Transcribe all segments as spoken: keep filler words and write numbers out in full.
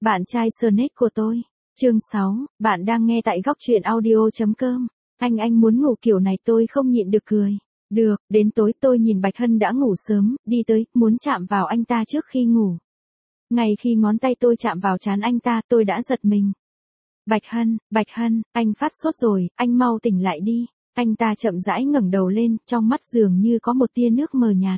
Bạn trai Snack của tôi. Chương sáu, bạn đang nghe tại góc truyện audio chấm com. Anh anh muốn ngủ kiểu này tôi không nhịn được cười. Được, đến tối tôi nhìn Bạch Hân đã ngủ sớm, đi tới, muốn chạm vào anh ta trước khi ngủ. Ngay khi ngón tay tôi chạm vào trán anh ta, tôi đã giật mình. Bạch Hân, Bạch Hân, anh phát sốt rồi, anh mau tỉnh lại đi. Anh ta chậm rãi ngẩng đầu lên, trong mắt dường như có một tia nước mờ nhạt.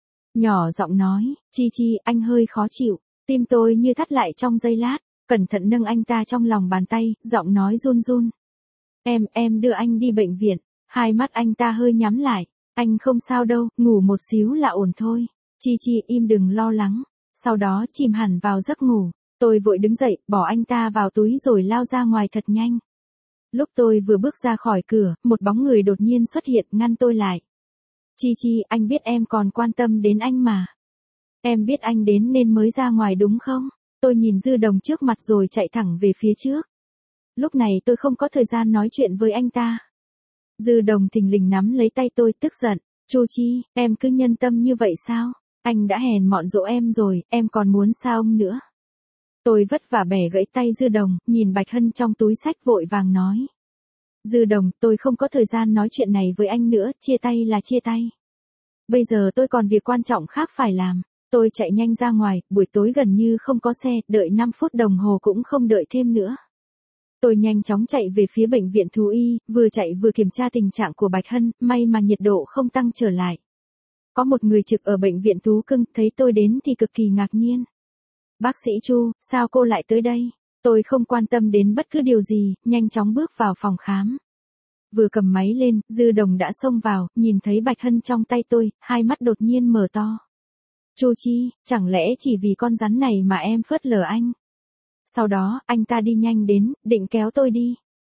Nhỏ giọng nói, Chi Chi, anh hơi khó chịu. Tim tôi như thắt lại trong giây lát, cẩn thận nâng anh ta trong lòng bàn tay, giọng nói run run. Em, em đưa anh đi bệnh viện. Hai mắt anh ta hơi nhắm lại. Anh không sao đâu, ngủ một xíu là ổn thôi. Chi Chi im đừng lo lắng. Sau đó chìm hẳn vào giấc ngủ. Tôi vội đứng dậy, bỏ anh ta vào túi rồi lao ra ngoài thật nhanh. Lúc tôi vừa bước ra khỏi cửa, một bóng người đột nhiên xuất hiện ngăn tôi lại. Chi Chi, anh biết em còn quan tâm đến anh mà. Em biết anh đến nên mới ra ngoài đúng không? Tôi nhìn Dư Đồng trước mặt rồi chạy thẳng về phía trước. Lúc này tôi không có thời gian nói chuyện với anh ta. Dư Đồng thình lình nắm lấy tay tôi tức giận. Chu Chi, em cứ nhân tâm như vậy sao? Anh đã hèn mọn dỗ em rồi, em còn muốn sao ông nữa? Tôi vất vả bẻ gãy tay Dư Đồng, nhìn Bạch Hân trong túi xách vội vàng nói. Dư Đồng, tôi không có thời gian nói chuyện này với anh nữa, chia tay là chia tay. Bây giờ tôi còn việc quan trọng khác phải làm. Tôi chạy nhanh ra ngoài, buổi tối gần như không có xe, đợi năm phút đồng hồ cũng không đợi thêm nữa. Tôi nhanh chóng chạy về phía bệnh viện thú y, vừa chạy vừa kiểm tra tình trạng của Bạch Hân, may mà nhiệt độ không tăng trở lại. Có một người trực ở bệnh viện thú cưng, thấy tôi đến thì cực kỳ ngạc nhiên. Bác sĩ Chu, sao cô lại tới đây? Tôi không quan tâm đến bất cứ điều gì, nhanh chóng bước vào phòng khám. Vừa cầm máy lên, Dư Đồng đã xông vào, nhìn thấy Bạch Hân trong tay tôi, hai mắt đột nhiên mở to. Chu Chi, chẳng lẽ chỉ vì con rắn này mà em phớt lờ anh? Sau đó, anh ta đi nhanh đến, định kéo tôi đi.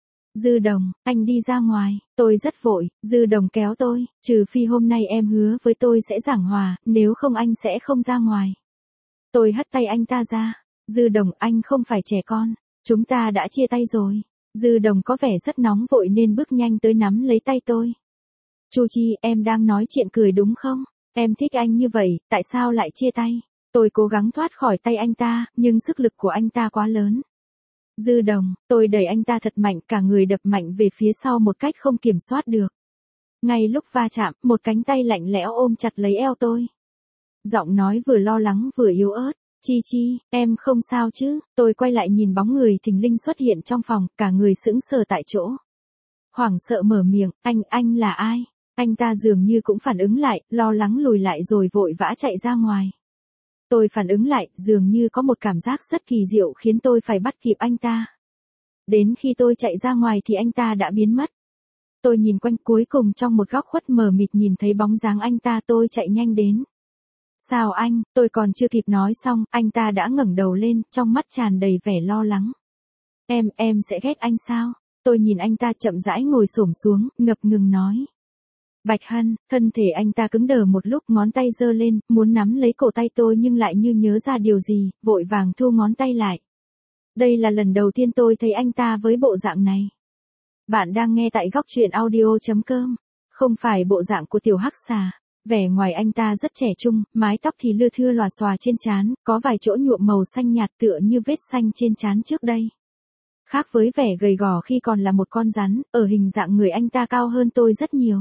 Dư Đồng, anh đi ra ngoài, tôi rất vội, Dư Đồng kéo tôi, trừ phi hôm nay em hứa với tôi sẽ giảng hòa, nếu không anh sẽ không ra ngoài. Tôi hất tay anh ta ra. Dư Đồng, anh không phải trẻ con, chúng ta đã chia tay rồi. Dư Đồng có vẻ rất nóng vội nên bước nhanh tới nắm lấy tay tôi. Chu Chi, em đang nói chuyện cười đúng không? Em thích anh như vậy, tại sao lại chia tay? Tôi cố gắng thoát khỏi tay anh ta, nhưng sức lực của anh ta quá lớn. Dư Đồng, tôi đẩy anh ta thật mạnh, cả người đập mạnh về phía sau một cách không kiểm soát được. Ngay lúc va chạm, một cánh tay lạnh lẽo ôm chặt lấy eo tôi. Giọng nói vừa lo lắng vừa yếu ớt. Chi Chi, em không sao chứ? Tôi quay lại nhìn bóng người thình lình xuất hiện trong phòng, cả người sững sờ tại chỗ. Hoảng sợ mở miệng, anh, anh là ai? Anh ta dường như cũng phản ứng lại, lo lắng lùi lại rồi vội vã chạy ra ngoài. Tôi phản ứng lại, dường như có một cảm giác rất kỳ diệu khiến tôi phải bắt kịp anh ta. Đến khi tôi chạy ra ngoài thì anh ta đã biến mất. Tôi nhìn quanh, cuối cùng trong một góc khuất mờ mịt nhìn thấy bóng dáng anh ta, tôi chạy nhanh đến. Sao anh, tôi còn chưa kịp nói xong, anh ta đã ngẩng đầu lên, trong mắt tràn đầy vẻ lo lắng. Em, em sẽ ghét anh sao? Tôi nhìn anh ta chậm rãi ngồi xổm xuống, ngập ngừng nói. Bạch Hân, thân thể anh ta cứng đờ một lúc, ngón tay giơ lên, muốn nắm lấy cổ tay tôi nhưng lại như nhớ ra điều gì, vội vàng thu ngón tay lại. Đây là lần đầu tiên tôi thấy anh ta với bộ dạng này. Bạn đang nghe tại góc truyện audio chấm com, không phải bộ dạng của tiểu hắc xà. Vẻ ngoài anh ta rất trẻ trung, mái tóc thì lưa thưa lòa xòa trên trán, có vài chỗ nhuộm màu xanh nhạt tựa như vết xanh trên trán trước đây. Khác với vẻ gầy gò khi còn là một con rắn, ở hình dạng người anh ta cao hơn tôi rất nhiều.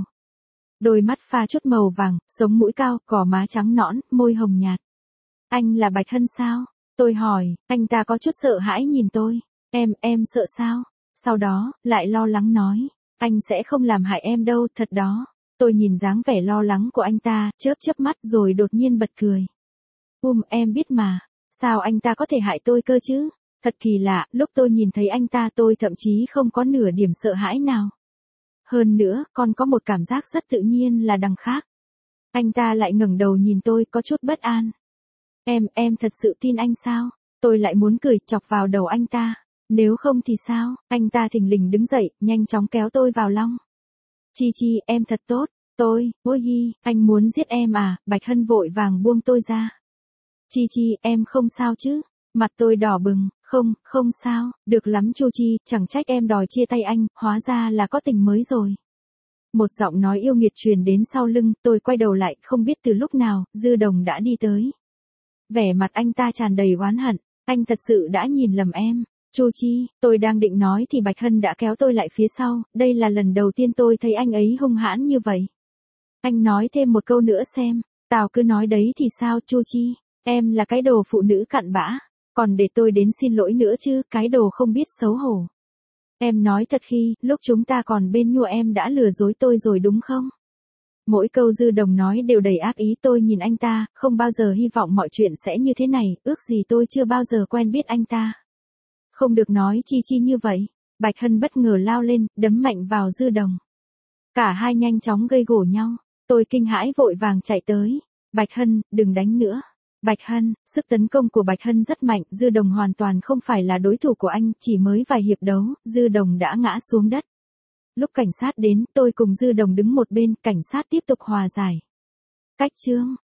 Đôi mắt pha chút màu vàng, sống mũi cao, gò má trắng nõn, môi hồng nhạt. Anh là Bạch Hân sao? Tôi hỏi, anh ta có chút sợ hãi nhìn tôi. Em, em sợ sao? Sau đó, lại lo lắng nói, anh sẽ không làm hại em đâu, thật đó. Tôi nhìn dáng vẻ lo lắng của anh ta, chớp chớp mắt rồi đột nhiên bật cười. Um, em biết mà, sao anh ta có thể hại tôi cơ chứ? Thật kỳ lạ, lúc tôi nhìn thấy anh ta tôi thậm chí không có nửa điểm sợ hãi nào. Hơn nữa, còn có một cảm giác rất tự nhiên là đằng khác. Anh ta lại ngẩng đầu nhìn tôi có chút bất an. Em, em thật sự tin anh sao? Tôi lại muốn cười chọc vào đầu anh ta. Nếu không thì sao? Anh ta thình lình đứng dậy, nhanh chóng kéo tôi vào lòng. Chi Chi, em thật tốt. Tôi, ôi hi, anh muốn giết em à? Bạch Hân vội vàng buông tôi ra. Chi Chi, em không sao chứ? Mặt tôi đỏ bừng, không, không sao, được lắm Chu Chi, chẳng trách em đòi chia tay anh, hóa ra là có tình mới rồi. Một giọng nói yêu nghiệt truyền đến sau lưng, tôi quay đầu lại, không biết từ lúc nào, Dư Đồng đã đi tới. Vẻ mặt anh ta tràn đầy oán hận, Anh thật sự đã nhìn lầm em. Chu Chi, tôi đang định nói thì Bạch Hân đã kéo tôi lại phía sau, đây là lần đầu tiên tôi thấy anh ấy hung hãn như vậy. Anh nói thêm một câu nữa xem, Tào cứ nói đấy thì sao Chu Chi, em là cái đồ phụ nữ cặn bã, còn để tôi đến xin lỗi nữa chứ, cái đồ không biết xấu hổ. Em nói thật khi, lúc chúng ta còn bên nhau em đã lừa dối tôi rồi đúng không? Mỗi câu Dư Đồng nói đều đầy ác ý, tôi nhìn anh ta, không bao giờ hy vọng mọi chuyện sẽ như thế này, ước gì tôi chưa bao giờ quen biết anh ta. Không được nói Chi Chi như vậy. Bạch Hân bất ngờ lao lên, đấm mạnh vào Dư Đồng. Cả hai nhanh chóng gây gổ nhau. Tôi kinh hãi vội vàng chạy tới. Bạch Hân, đừng đánh nữa. Bạch Hân, sức tấn công của Bạch Hân rất mạnh, Dư Đồng hoàn toàn không phải là đối thủ của anh, chỉ mới vài hiệp đấu, Dư Đồng đã ngã xuống đất. Lúc cảnh sát đến, tôi cùng Dư Đồng đứng một bên, cảnh sát tiếp tục hòa giải. Cách chương